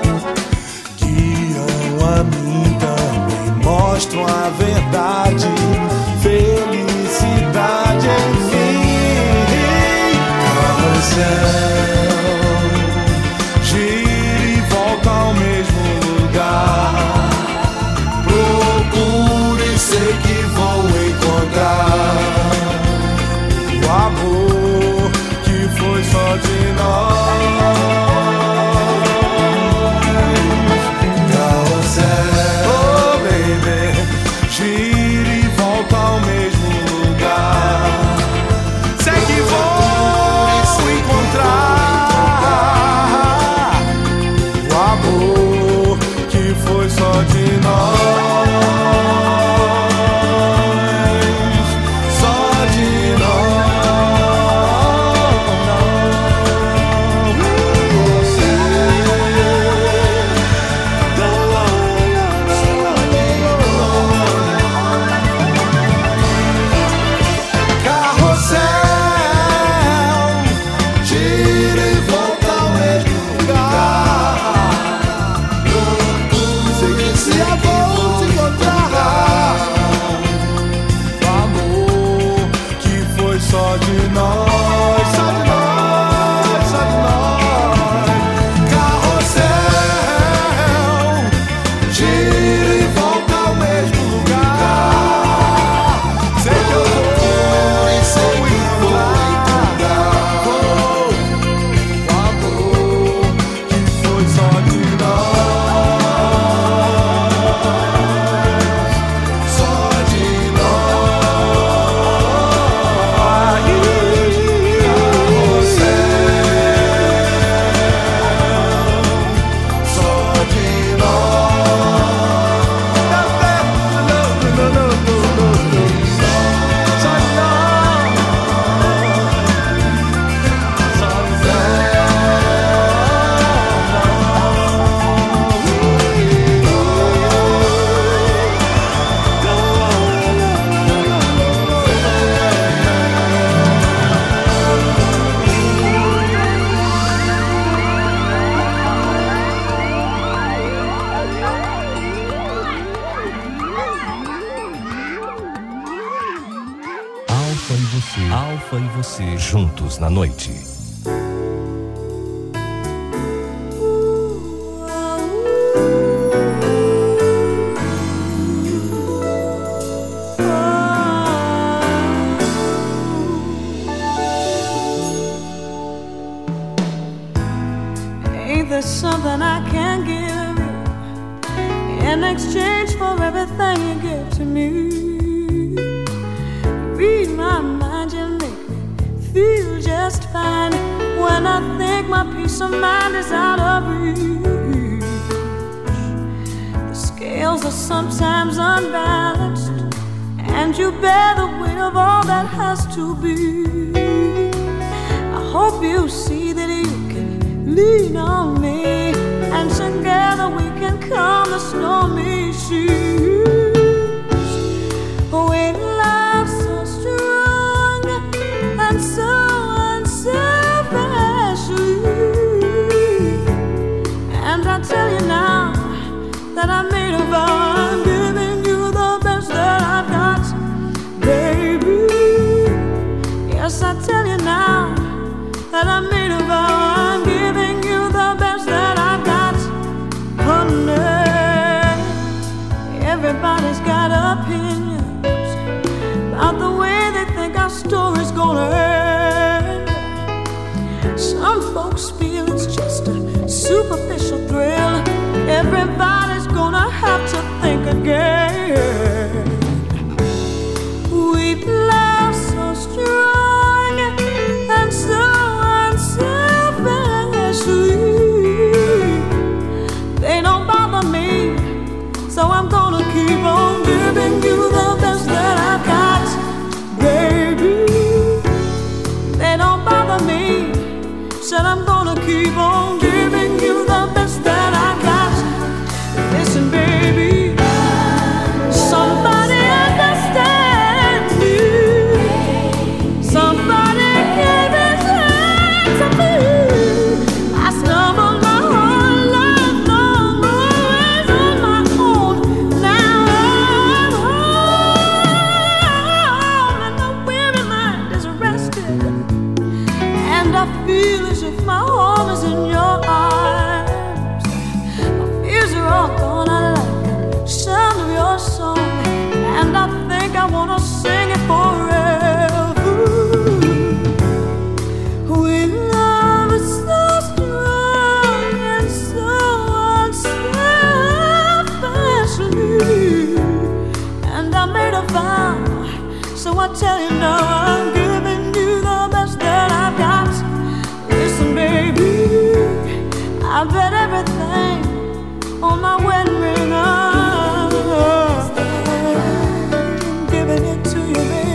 Guiam a mim também, mostram a verdade, felicidade, enfim. Carrossel gira e volta ao mesmo lugar. Procure, sei que vou encontrar o amor que foi só de nós. Carrossel, oh baby, gira você juntos na noite. Ain't there something I can give you in exchange for everything you give to me? Read my mind, you make me feel just fine. When I think my peace of mind is out of reach, the scales are sometimes unbalanced, and you bear the weight of all that has to be. I hope you see that you can lean on me, and together we can calm the stormy seas. When love's so strong and so unselfishly, and I tell you now that I made a vow, I'm giving you the best that I've got, baby. Yes, I tell you now that I made a vow, I'm giving you the best that I've got, honey. Everybody's got opinions about the way they think our story's gonna end. Some folks feel it's just a superficial thrill. Everybody's gonna have to think again. We've loved so strong and so unselfishly. They don't bother me, so I'm gonna keep on giving you the best that I've got, baby. They don't bother me, said I'm gonna keep on giving you the best that I've got. Listen, baby, somebody understand me. Somebody give his hand to me. I stumbled my whole life long, always on my own. Now I'm home, and my weary mind is rested, and I feel as if my home is in your arms. My fears are all gone, I like the sound of your song, and I think I wanna sing it forever. We love is so strong and so unselfishly, and I made a vow, so I tell you now I'm giving you the best that I've got. Listen, baby, I bet everything on my wedding ring. I'm giving it to you, baby.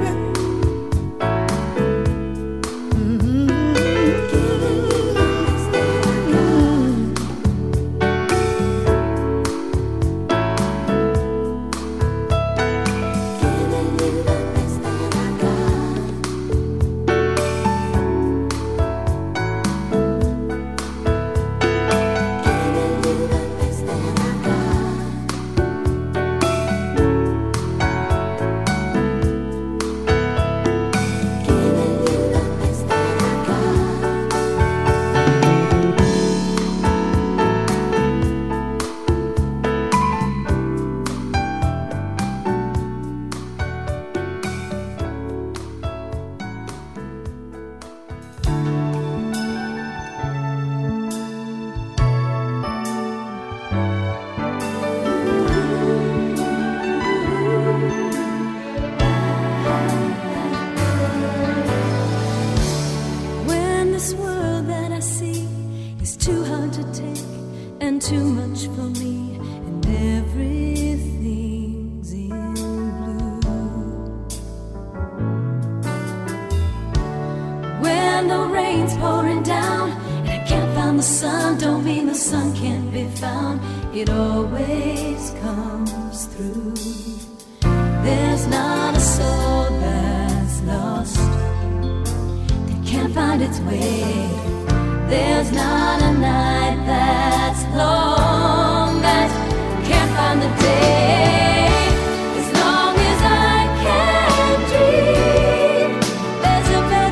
Too much for me, and everything's in blue. When the rain's pouring down and I can't find the sun, don't mean the sun can't be found. It always comes through. There's not a soul that's lost that can't find its way. There's not a night that's long that can't find the day. As long as I can dream, there's a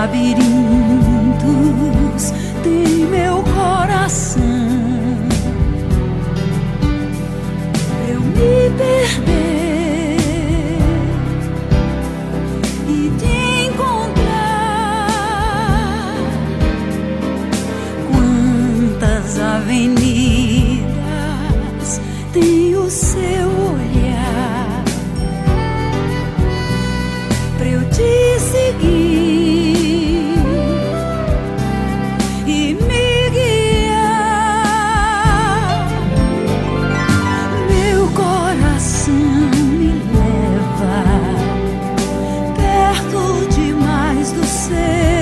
labirintos tem meu coração. Eu me perder e te encontrar. Quantas avenidas tem o seu olhar pra eu te seguir e me guiar. Meu coração me leva perto demais do seu.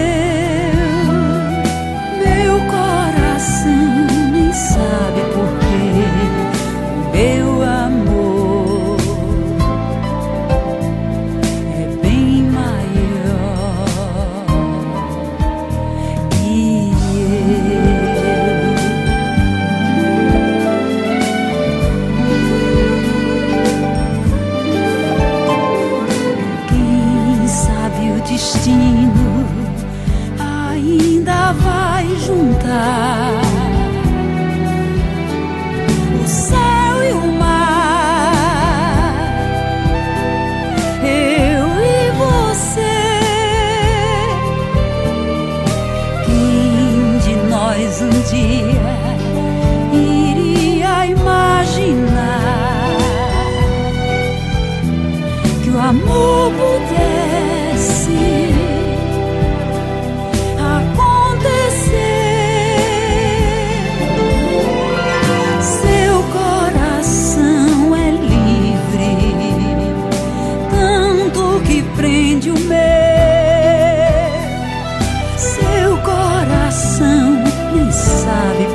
Meu coração nem sabe por quê. Meu amor é bem maior que quem sabe o destino ainda vai juntar o céu e o mar, eu e você. Quem de nós um dia iria imaginar que o amor pudesse acontecer? Seu coração é livre, tanto que prende o meu. Seu coração nem sabe